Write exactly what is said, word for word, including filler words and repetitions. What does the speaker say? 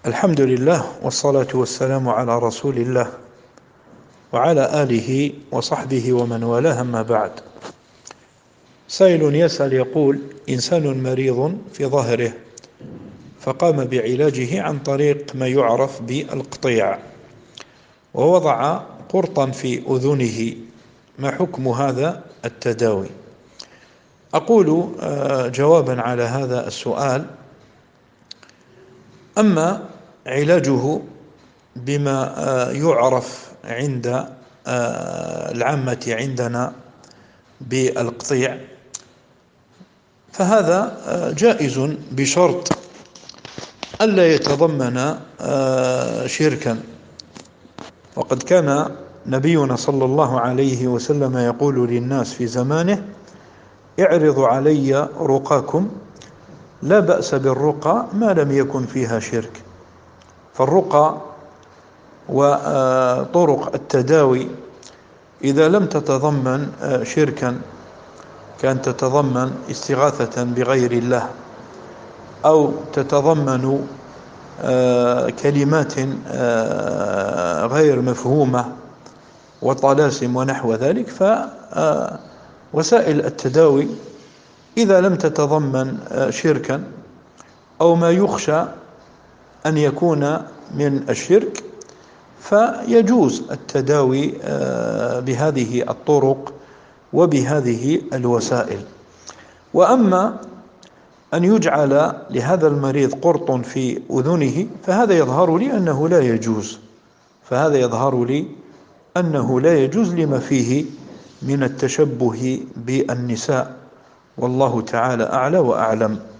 الحمد لله والصلاة والسلام على رسول الله وعلى آله وصحبه ومن والاه، أما بعد. سائل يسأل يقول: إنسان مريض في ظهره فقام بعلاجه عن طريق ما يعرف بالقطيع، ووضع قرطا في أذنه، ما حكم هذا التداوي؟ أقول جوابا على هذا السؤال: أما علاجه بما يعرف عند العامة عندنا بالقطيع فهذا جائز بشرط ألا يتضمن شركا، وقد كان نبينا صلى الله عليه وسلم يقول للناس في زمانه: اعرضوا علي رقاكم، لا بأس بالرقى ما لم يكن فيها شرك. فالرقى وطرق التداوي إذا لم تتضمن شركا، كان تتضمن استغاثة بغير الله، أو تتضمن كلمات غير مفهومة وطلاسم ونحو ذلك، فوسائل التداوي إذا لم تتضمن شركا أو ما يخشى أن يكون من الشرك فيجوز التداوي بهذه الطرق وبهذه الوسائل. وأما أن يجعل لهذا المريض قرط في أذنه فهذا يظهر لي أنه لا يجوز فهذا يظهر لي أنه لا يجوز لما فيه من التشبه بالنساء، والله تعالى أعلى وأعلم.